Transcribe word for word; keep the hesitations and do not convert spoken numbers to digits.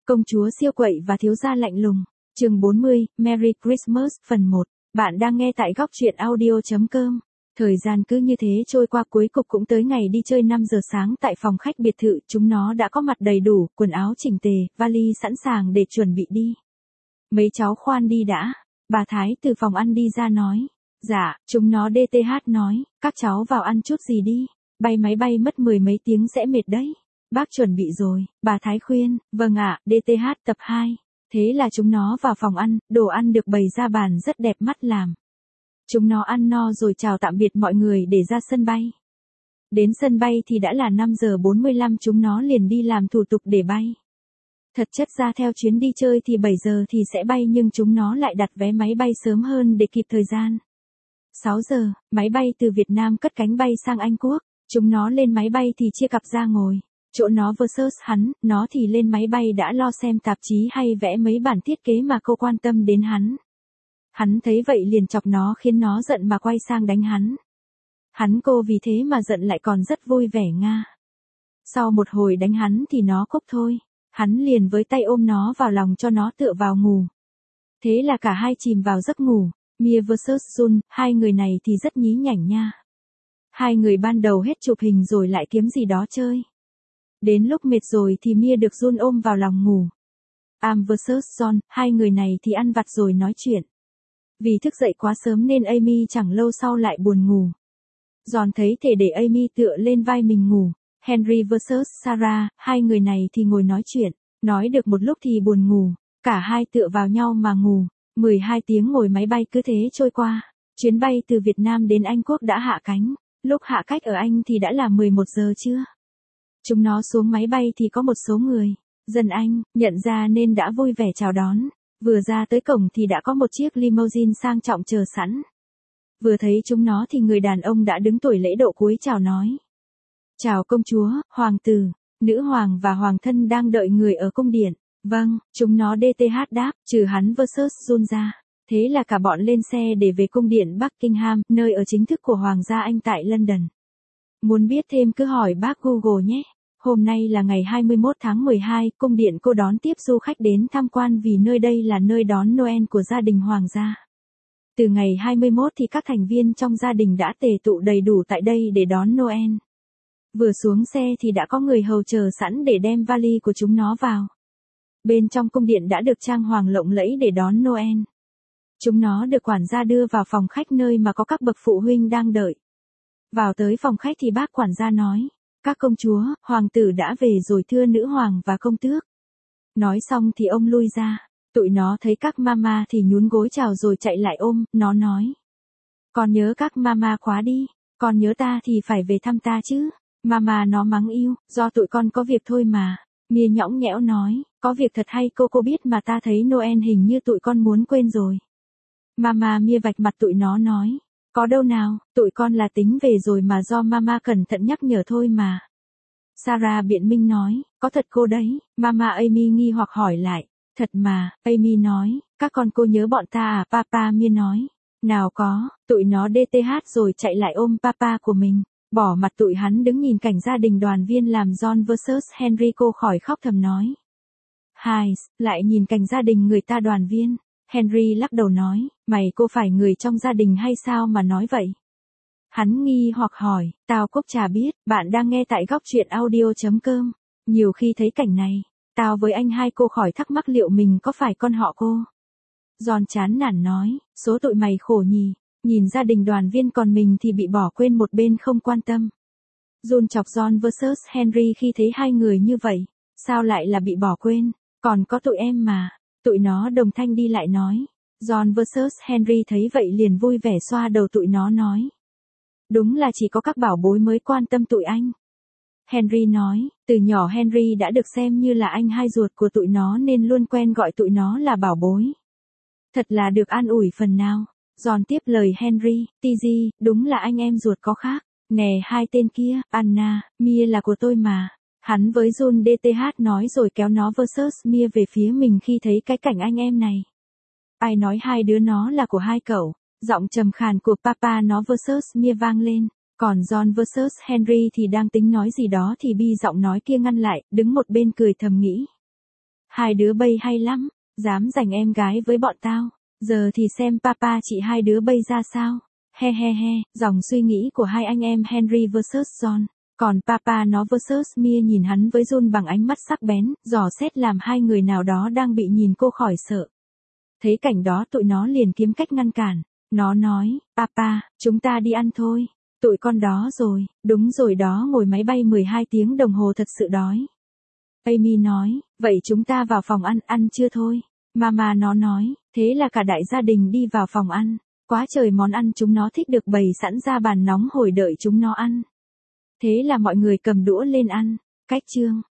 Công chúa siêu quậy và thiếu gia lạnh lùng. Chương bốn mươi, Merry Christmas, phần một. Bạn đang nghe tại góc truyện audio.com. Thời gian cứ như thế trôi qua, cuối cùng cũng tới ngày đi chơi. Năm giờ sáng tại phòng khách biệt thự, chúng nó đã có mặt đầy đủ, quần áo chỉnh tề, vali sẵn sàng để chuẩn bị đi. Mấy cháu khoan đi đã. Bà Thái từ phòng ăn đi ra nói. Dạ, chúng nó đê tê hát nói, các cháu vào ăn chút gì đi. Bay máy bay mất mười mấy tiếng sẽ mệt đấy. Bác chuẩn bị rồi, bà Thái khuyên. Vâng ạ, đê tê hát tập hai. Thế là chúng nó vào phòng ăn, đồ ăn được bày ra bàn rất đẹp mắt làm. Chúng nó ăn no rồi chào tạm biệt mọi người để ra sân bay. Đến sân bay thì đã là năm giờ bốn mươi lăm, chúng nó liền đi làm thủ tục để bay. Thật chất ra theo chuyến đi chơi thì bảy giờ thì sẽ bay, nhưng chúng nó lại đặt vé máy bay sớm hơn để kịp thời gian. sáu giờ, máy bay từ Việt Nam cất cánh bay sang Anh Quốc. Chúng nó lên máy bay thì chia cặp ra ngồi. Chỗ nó versus hắn, nó thì lên máy bay đã lo xem tạp chí hay vẽ mấy bản thiết kế mà cô quan tâm đến hắn. Hắn thấy vậy liền chọc nó khiến nó giận mà quay sang đánh hắn. Hắn cô vì thế mà giận lại còn rất vui vẻ nga. Sau một hồi đánh hắn thì nó cốc thôi. Hắn liền với tay ôm nó vào lòng cho nó tựa vào ngủ. Thế là cả hai chìm vào giấc ngủ. Mia versus Jun, hai người này thì rất nhí nhảnh nha. Hai người ban đầu hết chụp hình rồi lại kiếm gì đó chơi. Đến lúc mệt rồi thì Mia được Jun ôm vào lòng ngủ. Am versus John, hai người này thì ăn vặt rồi nói chuyện. Vì thức dậy quá sớm nên Amy chẳng lâu sau lại buồn ngủ. John thấy thể để Amy tựa lên vai mình ngủ. Henry versus Sarah, hai người này thì ngồi nói chuyện. Nói được một lúc thì buồn ngủ. Cả hai tựa vào nhau mà ngủ. mười hai tiếng ngồi máy bay cứ thế trôi qua. Chuyến bay từ Việt Nam đến Anh Quốc đã hạ cánh. Lúc hạ cách ở Anh thì đã là mười một giờ trưa. Chúng nó xuống máy bay thì có một số người, dân Anh, nhận ra nên đã vui vẻ chào đón. Vừa ra tới cổng thì đã có một chiếc limousine sang trọng chờ sẵn. Vừa thấy chúng nó thì người đàn ông đã đứng tuổi lễ độ cúi chào nói. Chào công chúa, hoàng tử, nữ hoàng và hoàng thân đang đợi người ở cung điện. Vâng, chúng nó đê tê hát đáp, trừ hắn versus Jun ra. Thế là cả bọn lên xe để về cung điện Buckingham, nơi ở chính thức của Hoàng gia Anh tại London. Muốn biết thêm cứ hỏi bác Google nhé. Hôm nay là ngày hai mươi mốt tháng mười hai, cung điện cô đón tiếp du khách đến tham quan vì nơi đây là nơi đón Noel của gia đình Hoàng gia. Từ ngày hai mươi mốt thì các thành viên trong gia đình đã tề tụ đầy đủ tại đây để đón Noel. Vừa xuống xe thì đã có người hầu chờ sẵn để đem vali của chúng nó vào. Bên trong cung điện đã được trang hoàng lộng lẫy để đón Noel. Chúng nó được quản gia đưa vào phòng khách nơi mà có các bậc phụ huynh đang đợi. Vào tới phòng khách thì bác quản gia nói. Các công chúa, hoàng tử đã về rồi thưa nữ hoàng và công tước. Nói xong thì ông lui ra. Tụi nó thấy các mama thì nhún gối chào rồi chạy lại ôm, nó nói. Con nhớ các mama quá đi, con nhớ ta thì phải về thăm ta chứ. Mama nó mắng yêu, do tụi con có việc thôi mà. Mia nhõng nhẽo nói, có việc thật hay cô cô biết mà ta thấy Noel hình như tụi con muốn quên rồi. Mama Mia vạch mặt tụi nó nói. Có đâu nào, tụi con là tính về rồi mà do mama cẩn thận nhắc nhở thôi mà. Sarah biện minh nói, có thật cô đấy. Mama Amy nghi hoặc hỏi lại, thật mà. Amy nói, các con cô nhớ bọn ta à? Papa Mia nói, nào có. Tụi nó đê tê hát rồi chạy lại ôm papa của mình. Bỏ mặt tụi hắn đứng nhìn cảnh gia đình đoàn viên làm John versus Henry, cô khỏi khóc thầm nói. Hai, lại nhìn cảnh gia đình người ta đoàn viên. Henry lắc đầu nói, mày cô phải người trong gia đình hay sao mà nói vậy? Hắn nghi hoặc hỏi, tao cốc trà biết, bạn đang nghe tại góc truyện audio.com. Nhiều khi thấy cảnh này, tao với anh hai cô khỏi thắc mắc liệu mình có phải con họ cô. John chán nản nói, số tụi mày khổ nhì, nhìn gia đình đoàn viên còn mình thì bị bỏ quên một bên không quan tâm. Jun chọc John versus Henry khi thấy hai người như vậy, sao lại là bị bỏ quên, còn có tụi em mà. Tụi nó đồng thanh đi lại nói. John versus Henry thấy vậy liền vui vẻ xoa đầu tụi nó nói. Đúng là chỉ có các bảo bối mới quan tâm tụi anh. Henry nói, từ nhỏ Henry đã được xem như là anh hai ruột của tụi nó nên luôn quen gọi tụi nó là bảo bối. Thật là được an ủi phần nào. John tiếp lời Henry, Tizzy, đúng là anh em ruột có khác. Nè hai tên kia, Anna, Mia là của tôi mà. Hắn với Jun đê tê hát nói rồi kéo nó versus Mia về phía mình khi thấy cái cảnh anh em này. Ai nói hai đứa nó là của hai cậu? Giọng trầm khàn của papa nó versus Mia vang lên. Còn John versus Henry thì đang tính nói gì đó thì Bi giọng nói kia ngăn lại, đứng một bên cười thầm nghĩ. Hai đứa bay hay lắm, dám giành em gái với bọn tao. Giờ thì xem papa chị hai đứa bay ra sao. He he he, dòng suy nghĩ của hai anh em Henry versus John. Còn papa nó versus Mia nhìn hắn với Jun bằng ánh mắt sắc bén, dò xét làm hai người nào đó đang bị nhìn cô khỏi sợ. Thấy cảnh đó tụi nó liền kiếm cách ngăn cản. Nó nói, papa, chúng ta đi ăn thôi. Tụi con đó rồi, đúng rồi đó, ngồi máy bay mười hai tiếng đồng hồ thật sự đói. Amy nói, vậy chúng ta vào phòng ăn, ăn chưa thôi. Mama nó nói, thế là cả đại gia đình đi vào phòng ăn. Quá trời món ăn chúng nó thích được bày sẵn ra bàn nóng hổi đợi chúng nó ăn. Thế là mọi người cầm đũa lên ăn. Cách chương